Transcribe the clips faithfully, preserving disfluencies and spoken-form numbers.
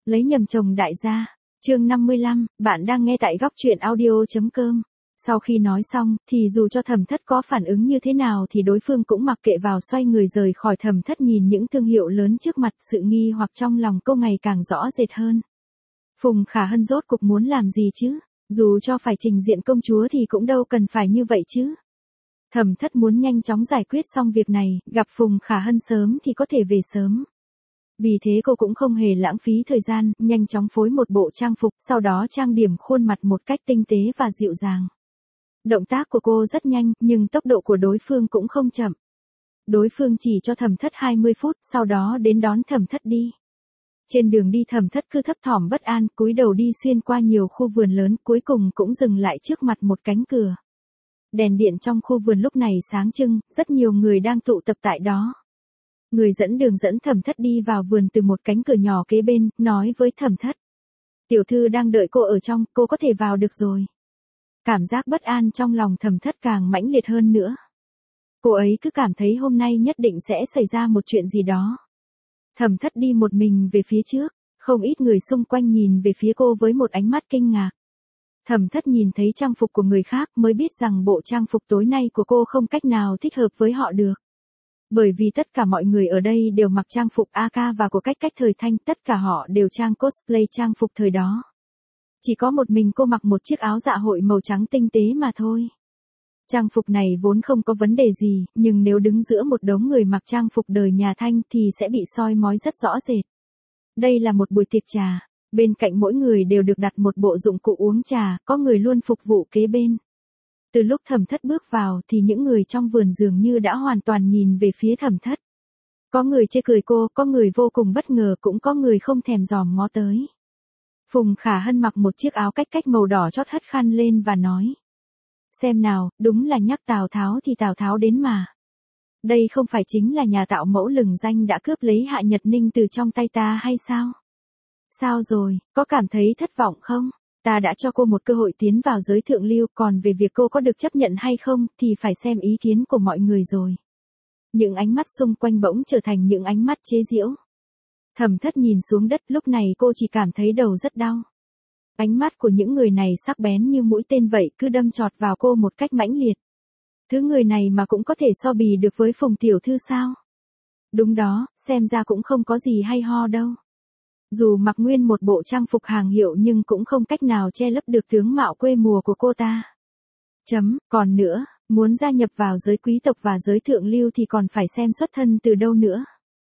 Lấy nhầm chồng đại gia. Chương năm mươi lăm, bạn đang nghe tại góc truyện audio.com. Sau khi nói xong, thì dù cho Thẩm Thất có phản ứng như thế nào thì đối phương cũng mặc kệ vào, xoay người rời khỏi. Thẩm Thất nhìn những thương hiệu lớn trước mặt, sự nghi hoặc trong lòng cô ngày càng rõ rệt hơn. Phùng Khả Hân rốt cuộc muốn làm gì chứ? Dù cho phải trình diện công chúa thì cũng đâu cần phải như vậy chứ. Thẩm Thất muốn nhanh chóng giải quyết xong việc này, gặp Phùng Khả Hân sớm thì có thể về sớm. Vì thế cô cũng không hề lãng phí thời gian, nhanh chóng phối một bộ trang phục, sau đó trang điểm khuôn mặt một cách tinh tế và dịu dàng. Động tác của cô rất nhanh, nhưng tốc độ của đối phương cũng không chậm. Đối phương chỉ cho Thẩm Thất hai mươi phút, sau đó đến đón Thẩm Thất đi. Trên đường đi Thẩm Thất cứ thấp thỏm bất an, cúi đầu đi xuyên qua nhiều khu vườn lớn, cuối cùng cũng dừng lại trước mặt một cánh cửa. Đèn điện trong khu vườn lúc này sáng trưng, rất nhiều người đang tụ tập tại đó. Người dẫn đường dẫn Thẩm Thất đi vào vườn từ một cánh cửa nhỏ kế bên, nói với Thẩm Thất. Tiểu thư đang đợi cô ở trong, cô có thể vào được rồi. Cảm giác bất an trong lòng Thẩm Thất càng mãnh liệt hơn nữa. Cô ấy cứ cảm thấy hôm nay nhất định sẽ xảy ra một chuyện gì đó. Thẩm Thất đi một mình về phía trước, không ít người xung quanh nhìn về phía cô với một ánh mắt kinh ngạc. Thẩm Thất nhìn thấy trang phục của người khác mới biết rằng bộ trang phục tối nay của cô không cách nào thích hợp với họ được. Bởi vì tất cả mọi người ở đây đều mặc trang phục a ca và của cách cách thời Thanh, tất cả họ đều trang cosplay trang phục thời đó. Chỉ có một mình cô mặc một chiếc áo dạ hội màu trắng tinh tế mà thôi. Trang phục này vốn không có vấn đề gì, nhưng nếu đứng giữa một đống người mặc trang phục đời nhà Thanh thì sẽ bị soi mói rất rõ rệt. Đây là một buổi tiệc trà, bên cạnh mỗi người đều được đặt một bộ dụng cụ uống trà, có người luôn phục vụ kế bên. Từ lúc Thẩm Thất bước vào thì những người trong vườn dường như đã hoàn toàn nhìn về phía Thẩm Thất. Có người chê cười cô, có người vô cùng bất ngờ, cũng có người không thèm dòm ngó tới. Phùng Khả Hân mặc một chiếc áo cách cách màu đỏ chót hất khăn lên và nói. Xem nào, đúng là nhắc Tào Tháo thì Tào Tháo đến mà. Đây không phải chính là nhà tạo mẫu lừng danh đã cướp lấy Hạ Nhật Ninh từ trong tay ta hay sao? Sao rồi, có cảm thấy thất vọng không? Ta đã cho cô một cơ hội tiến vào giới thượng lưu, còn về việc cô có được chấp nhận hay không thì phải xem ý kiến của mọi người rồi. Những ánh mắt xung quanh bỗng trở thành những ánh mắt chế giễu. Thẩm Thất nhìn xuống đất, lúc này cô chỉ cảm thấy đầu rất đau. Ánh mắt của những người này sắc bén như mũi tên vậy, cứ đâm chọt vào cô một cách mãnh liệt. Thứ người này mà cũng có thể so bì được với Phùng tiểu thư sao? Đúng đó, xem ra cũng không có gì hay ho đâu. Dù mặc nguyên một bộ trang phục hàng hiệu nhưng cũng không cách nào che lấp được tướng mạo quê mùa của cô ta. Chấm, còn nữa, muốn gia nhập vào giới quý tộc và giới thượng lưu thì còn phải xem xuất thân từ đâu nữa.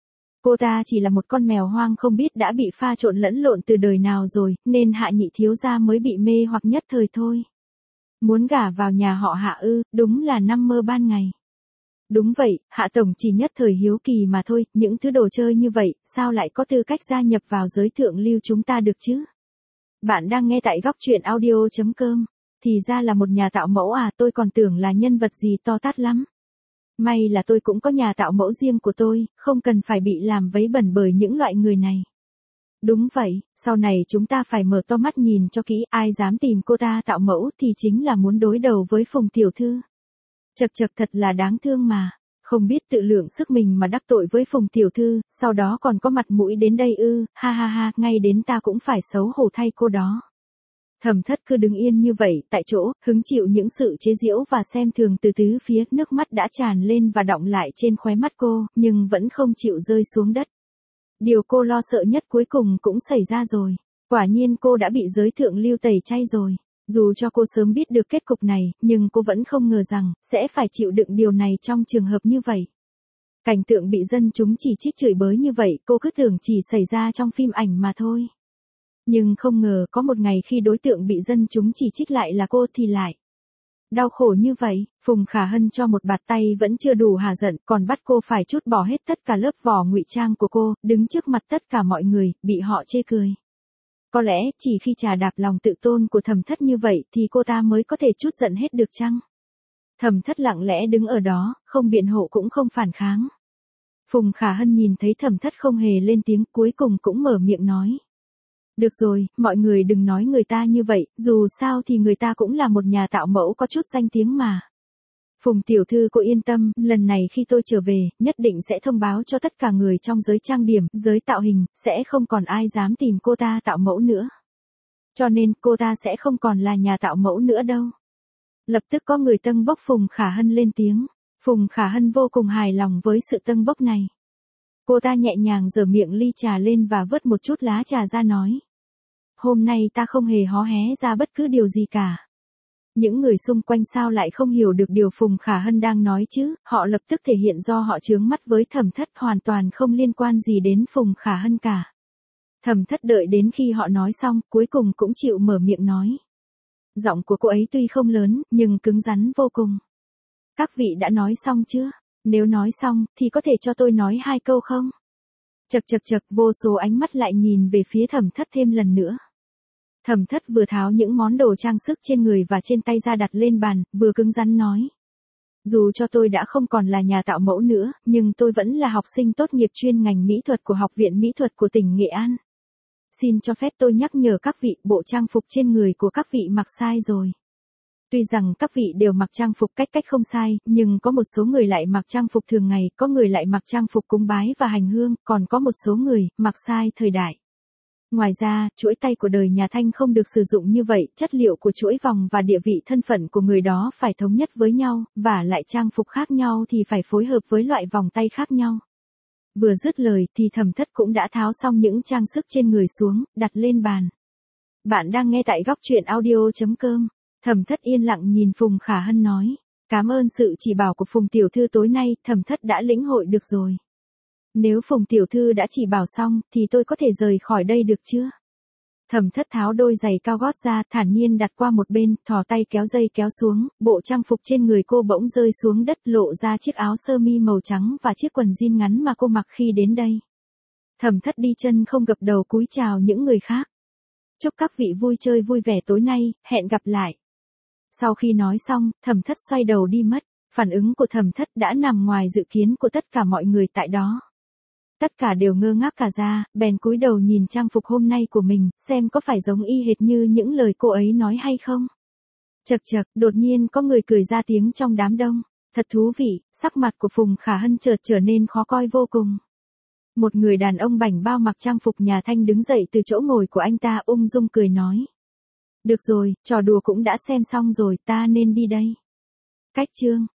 Cô ta chỉ là một con mèo hoang không biết đã bị pha trộn lẫn lộn từ đời nào rồi, nên Hạ nhị thiếu gia mới bị mê hoặc nhất thời thôi. Muốn gả vào nhà họ Hạ ư, đúng là nằm mơ ban ngày. Đúng vậy, Hạ tổng chỉ nhất thời hiếu kỳ mà thôi, những thứ đồ chơi như vậy, sao lại có tư cách gia nhập vào giới thượng lưu chúng ta được chứ? Bạn đang nghe tại góc truyện audio.com, thì ra là một nhà tạo mẫu à, tôi còn tưởng là nhân vật gì to tát lắm. May là tôi cũng có nhà tạo mẫu riêng của tôi, không cần phải bị làm vấy bẩn bởi những loại người này. Đúng vậy, sau này chúng ta phải mở to mắt nhìn cho kỹ, ai dám tìm cô ta tạo mẫu thì chính là muốn đối đầu với Phùng tiểu thư. Chật chật thật là đáng thương mà, không biết tự lượng sức mình mà đắc tội với Phùng tiểu thư, sau đó còn có mặt mũi đến đây ư, ha ha ha, ngay đến ta cũng phải xấu hổ thay cô đó. Thẩm Thất cứ đứng yên như vậy, tại chỗ, hứng chịu những sự chế giễu và xem thường từ tứ phía, nước mắt đã tràn lên và đọng lại trên khóe mắt cô, nhưng vẫn không chịu rơi xuống đất. Điều cô lo sợ nhất cuối cùng cũng xảy ra rồi. Quả nhiên cô đã bị giới thượng lưu tẩy chay rồi. Dù cho cô sớm biết được kết cục này, nhưng cô vẫn không ngờ rằng, sẽ phải chịu đựng điều này trong trường hợp như vậy. Cảnh tượng bị dân chúng chỉ trích chửi bới như vậy, cô cứ tưởng chỉ xảy ra trong phim ảnh mà thôi. Nhưng không ngờ có một ngày khi đối tượng bị dân chúng chỉ trích lại là cô thì lại đau khổ như vậy. Phùng Khả Hân cho một bạt tay vẫn chưa đủ hả giận, còn bắt cô phải trút bỏ hết tất cả lớp vỏ ngụy trang của cô, đứng trước mặt tất cả mọi người, bị họ chê cười. Có lẽ chỉ khi trà đạp lòng tự tôn của Thẩm Thất như vậy thì cô ta mới có thể trút giận hết được chăng? Thẩm Thất lặng lẽ đứng ở đó, không biện hộ cũng không phản kháng. Phùng Khả Hân nhìn thấy Thẩm Thất không hề lên tiếng, cuối cùng cũng mở miệng nói. Được rồi, mọi người đừng nói người ta như vậy, dù sao thì người ta cũng là một nhà tạo mẫu có chút danh tiếng mà. Phùng tiểu thư cô yên tâm, lần này khi tôi trở về, nhất định sẽ thông báo cho tất cả người trong giới trang điểm, giới tạo hình, sẽ không còn ai dám tìm cô ta tạo mẫu nữa. Cho nên cô ta sẽ không còn là nhà tạo mẫu nữa đâu. Lập tức có người tâng bốc Phùng Khả Hân lên tiếng. Phùng Khả Hân vô cùng hài lòng với sự tâng bốc này. Cô ta nhẹ nhàng giở miệng ly trà lên và vớt một chút lá trà ra nói. Hôm nay ta không hề hó hé ra bất cứ điều gì cả. Những người xung quanh sao lại không hiểu được điều Phùng Khả Hân đang nói chứ, họ lập tức thể hiện do họ chướng mắt với Thẩm Thất, hoàn toàn không liên quan gì đến Phùng Khả Hân cả. Thẩm Thất đợi đến khi họ nói xong, cuối cùng cũng chịu mở miệng nói. Giọng của cô ấy tuy không lớn, nhưng cứng rắn vô cùng. Các vị đã nói xong chưa? Nếu nói xong, thì có thể cho tôi nói hai câu không? Chật chật chật, vô số ánh mắt lại nhìn về phía Thẩm Thất thêm lần nữa. Thẩm Thất vừa tháo những món đồ trang sức trên người và trên tay ra đặt lên bàn, vừa cứng rắn nói. Dù cho tôi đã không còn là nhà tạo mẫu nữa, nhưng tôi vẫn là học sinh tốt nghiệp chuyên ngành mỹ thuật của Học viện Mỹ thuật của tỉnh Nghệ An. Xin cho phép tôi nhắc nhở các vị, bộ trang phục trên người của các vị mặc sai rồi. Tuy rằng các vị đều mặc trang phục cách cách không sai, nhưng có một số người lại mặc trang phục thường ngày, có người lại mặc trang phục cúng bái và hành hương, còn có một số người mặc sai thời đại. Ngoài ra, chuỗi tay của đời nhà Thanh không được sử dụng như vậy, chất liệu của chuỗi vòng và địa vị thân phận của người đó phải thống nhất với nhau, và lại trang phục khác nhau thì phải phối hợp với loại vòng tay khác nhau. Vừa dứt lời thì Thẩm Thất cũng đã tháo xong những trang sức trên người xuống, đặt lên bàn. Bạn đang nghe tại góc truyện audio chấm com. Thẩm Thất yên lặng nhìn Phùng Khả Hân nói. Cảm ơn sự chỉ bảo của Phùng tiểu thư tối nay, Thẩm Thất đã lĩnh hội được rồi. Nếu Phùng tiểu thư đã chỉ bảo xong, thì tôi có thể rời khỏi đây được chưa? Thẩm Thất tháo đôi giày cao gót ra, thản nhiên đặt qua một bên, thò tay kéo dây kéo xuống, bộ trang phục trên người cô bỗng rơi xuống đất, lộ ra chiếc áo sơ mi màu trắng và chiếc quần jean ngắn mà cô mặc khi đến đây. Thẩm Thất đi chân không gập đầu cúi chào những người khác. Chúc các vị vui chơi vui vẻ tối nay, hẹn gặp lại. Sau khi nói xong, Thẩm Thất xoay đầu đi mất, phản ứng của Thẩm Thất đã nằm ngoài dự kiến của tất cả mọi người tại đó. Tất cả đều ngơ ngác cả ra, bèn cúi đầu nhìn trang phục hôm nay của mình, xem có phải giống y hệt như những lời cô ấy nói hay không. Chật chật, đột nhiên có người cười ra tiếng trong đám đông. Thật thú vị, sắc mặt của Phùng Khả Hân chợt trở nên khó coi vô cùng. Một người đàn ông bảnh bao mặc trang phục nhà Thanh đứng dậy từ chỗ ngồi của anh ta, ung dung cười nói. Được rồi, trò đùa cũng đã xem xong rồi, ta nên đi đây. Cách chương